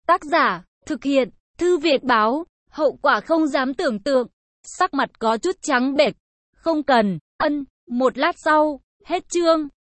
Tác giả, thực hiện, Thư Việt báo, hậu quả không dám tưởng tượng. Sắc mặt có chút trắng bệch. Không cần, một lát sau, hết chương.